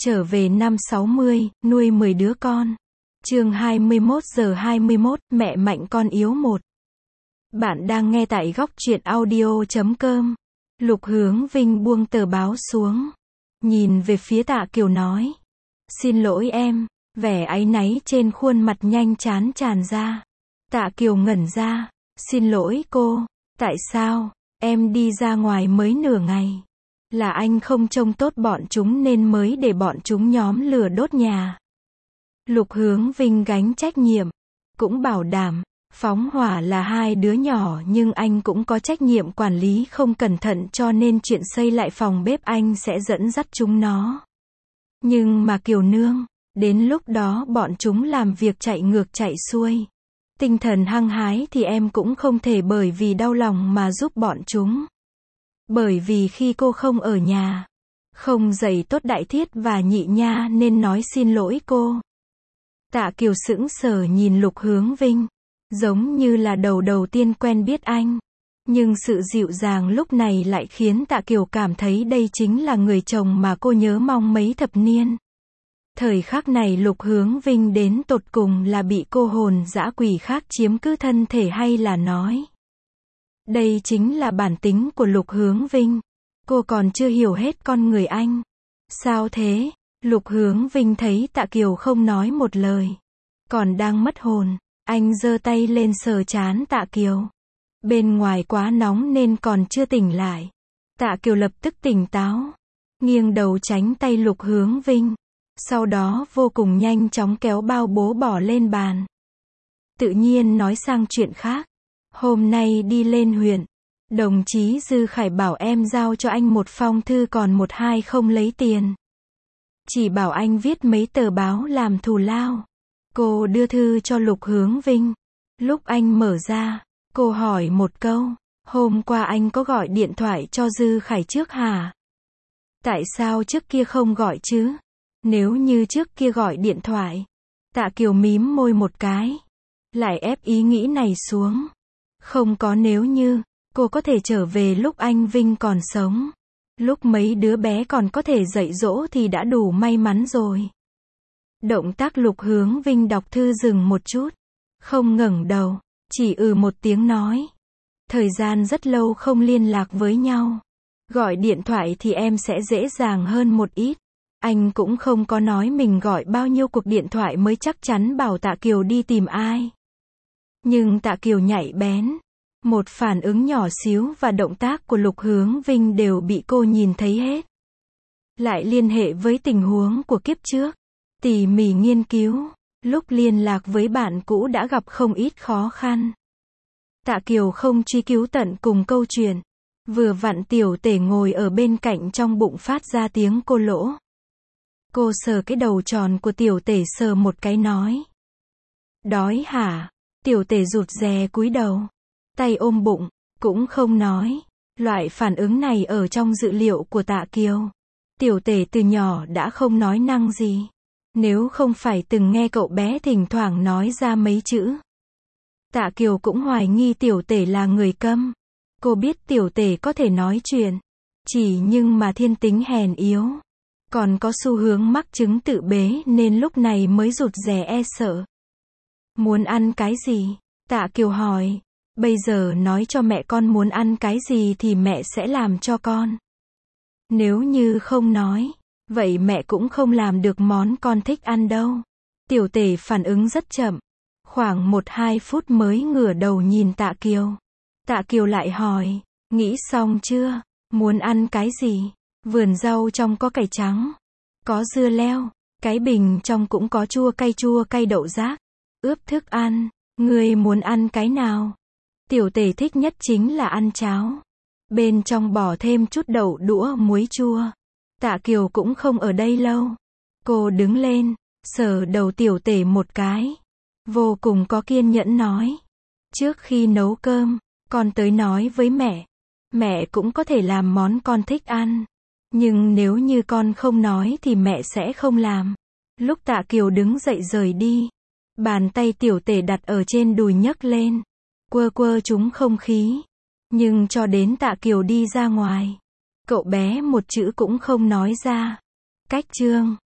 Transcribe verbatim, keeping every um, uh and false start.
Trở về năm sáu mươi, nuôi mười đứa con. Chương hai mươi mốt giờ hai mươi mốt, mẹ mạnh con yếu một. Bạn đang nghe tại góc truyện audio chấm com. Lục Hướng Vinh buông tờ báo xuống. Nhìn về phía Tạ Kiều nói. Xin lỗi em. Vẻ áy náy trên khuôn mặt nhanh chán tràn ra. Tạ Kiều ngẩn ra. Xin lỗi cô. Tại sao? Em đi ra ngoài mới nửa ngày. Là anh không trông tốt bọn chúng nên mới để bọn chúng nhóm lửa đốt nhà. Lục Hướng Vinh gánh trách nhiệm. Cũng bảo đảm. Phóng hỏa là hai đứa nhỏ nhưng anh cũng có trách nhiệm quản lý không cẩn thận cho nên chuyện xây lại phòng bếp anh sẽ dẫn dắt chúng nó. Nhưng mà Kiều Nương, đến lúc đó bọn chúng làm việc chạy ngược chạy xuôi. Tinh thần hăng hái thì em cũng không thể bởi vì đau lòng mà giúp bọn chúng. Bởi vì khi cô không ở nhà, không dạy tốt Đại Thiết và Nhị Nha nên nói xin lỗi cô. Tạ Kiều sững sờ nhìn Lục Hướng Vinh, giống như là đầu đầu tiên quen biết anh. Nhưng sự dịu dàng lúc này lại khiến Tạ Kiều cảm thấy đây chính là người chồng mà cô nhớ mong mấy thập niên. Thời khắc này Lục Hướng Vinh đến tột cùng là bị cô hồn dã quỷ khác chiếm cứ thân thể hay là nói. Đây chính là bản tính của Lục Hướng Vinh. Cô còn chưa hiểu hết con người anh. Sao thế? Lục Hướng Vinh thấy Tạ Kiều không nói một lời. Còn đang mất hồn. Anh giơ tay lên sờ trán Tạ Kiều. Bên ngoài quá nóng nên còn chưa tỉnh lại. Tạ Kiều lập tức tỉnh táo. Nghiêng đầu tránh tay Lục Hướng Vinh. Sau đó vô cùng nhanh chóng kéo bao bố bỏ lên bàn. Tự nhiên nói sang chuyện khác. Hôm nay đi lên huyện. Đồng chí Dư Khải bảo em giao cho anh một phong thư còn một hai không lấy tiền. Chỉ bảo anh viết mấy tờ báo làm thù lao. Cô đưa thư cho Lục Hướng Vinh. Lúc anh mở ra, cô hỏi một câu. Hôm qua anh có gọi điện thoại cho Dư Khải trước hả? Tại sao trước kia không gọi chứ? Nếu như trước kia gọi điện thoại. Tạ Kiều mím môi một cái. Lại ép ý nghĩ này xuống. Không có nếu như, cô có thể trở về lúc anh Vinh còn sống. Lúc mấy đứa bé còn có thể dạy dỗ thì đã đủ may mắn rồi. Động tác Lục Hướng Vinh đọc thư dừng một chút. Không ngẩng đầu, chỉ ừ một tiếng nói. Thời gian rất lâu không liên lạc với nhau. Gọi điện thoại thì em sẽ dễ dàng hơn một ít. Anh cũng không có nói mình gọi bao nhiêu cuộc điện thoại mới chắc chắn bảo Tạ Kiều đi tìm ai. Nhưng Tạ Kiều nhạy bén. Một phản ứng nhỏ xíu và động tác của Lục Hướng Vinh đều bị cô nhìn thấy hết. Lại liên hệ với tình huống của kiếp trước. Tỉ mỉ nghiên cứu. Lúc liên lạc với bạn cũ đã gặp không ít khó khăn. Tạ Kiều không truy cứu tận cùng câu chuyện. Vừa vặn Tiểu Tể ngồi ở bên cạnh trong bụng phát ra tiếng cô lỗ. Cô sờ cái đầu tròn của Tiểu Tể sờ một cái nói. Đói hả? Tiểu Tể rụt rè cúi đầu. Tay ôm bụng, cũng không nói. Loại phản ứng này ở trong dự liệu của Tạ Kiều. Tiểu Tể từ nhỏ đã không nói năng gì. Nếu không phải từng nghe cậu bé thỉnh thoảng nói ra mấy chữ. Tạ Kiều cũng hoài nghi Tiểu Tể là người câm. Cô biết Tiểu Tể có thể nói chuyện. Chỉ nhưng mà thiên tính hèn yếu. Còn có xu hướng mắc chứng tự bế nên lúc này mới rụt rè e sợ. Muốn ăn cái gì? Tạ Kiều hỏi. Bây giờ nói cho mẹ con muốn ăn cái gì thì mẹ sẽ làm cho con. Nếu như không nói, vậy mẹ cũng không làm được món con thích ăn đâu. Tiểu Tể phản ứng rất chậm. Khoảng một hai phút mới ngửa đầu nhìn Tạ Kiều. Tạ Kiều lại hỏi. Nghĩ xong chưa? Muốn ăn cái gì? Vườn rau trong có cải trắng. Có dưa leo. Cái bình trong cũng có chua cay chua cay đậu rác. Ướp thức ăn. Ngươi muốn ăn cái nào? Tiểu Tể thích nhất chính là ăn cháo. Bên trong bỏ thêm chút đậu đũa muối chua. Tạ Kiều cũng không ở đây lâu. Cô đứng lên, sờ đầu Tiểu Tể một cái. Vô cùng có kiên nhẫn nói. Trước khi nấu cơm, con tới nói với mẹ. Mẹ cũng có thể làm món con thích ăn. Nhưng nếu như con không nói thì mẹ sẽ không làm. Lúc Tạ Kiều đứng dậy rời đi. Bàn tay Tiểu Tể đặt ở trên đùi nhấc lên. Quơ quơ chúng không khí. Nhưng cho đến Tạ Kiều đi ra ngoài. Cậu bé một chữ cũng không nói ra. Cách chương.